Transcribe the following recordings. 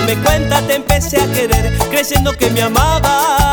darme cuenta te empecé a querer, creyendo que me amabas.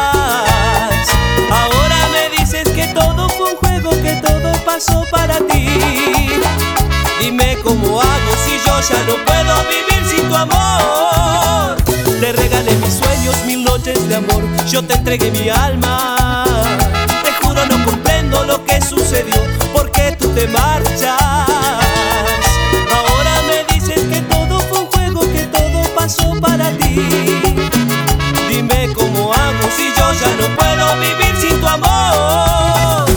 Ahora me dices que todo fue un juego, que todo pasó para ti. Dime cómo hago si yo ya no puedo vivir sin tu amor. Te regalé mis sueños, 1000 noches de amor, yo te entregué mi alma. Te juro no comprendo lo que sucedió, porque tú te marchas. Ahora me dices que todo fue un juego, que todo pasó para ti. Dime cómo hago si yo ya no puedo vivir sin tu amor.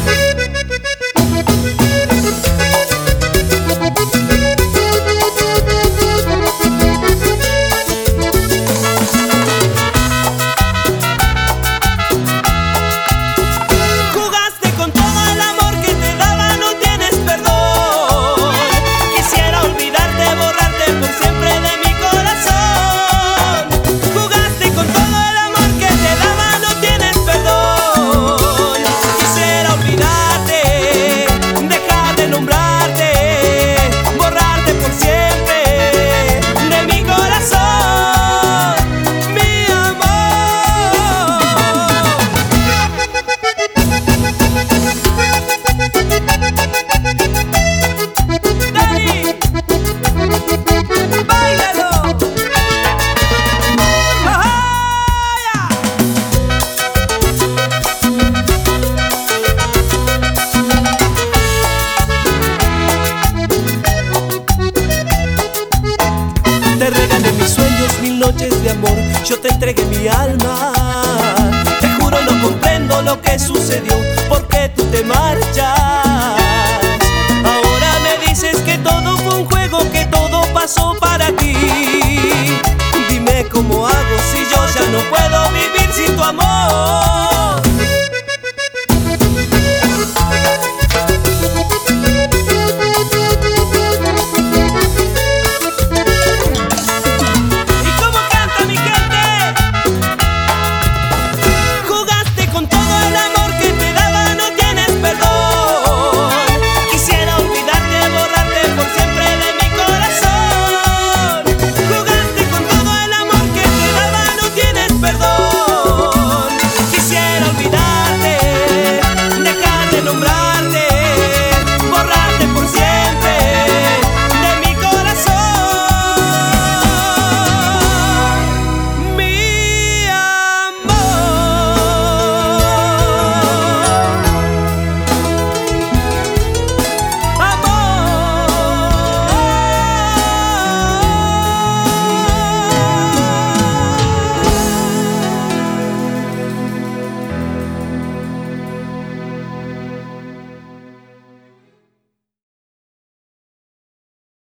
Te regalé mis sueños, 1000 noches de amor, yo te entregué mi alma. Te juro no comprendo lo que sucedió, porque tú te marchas. Ahora me dices que todo fue un juego, que todo pasó para ti. Dime cómo hago si yo ya no puedo vivir sin tu amor.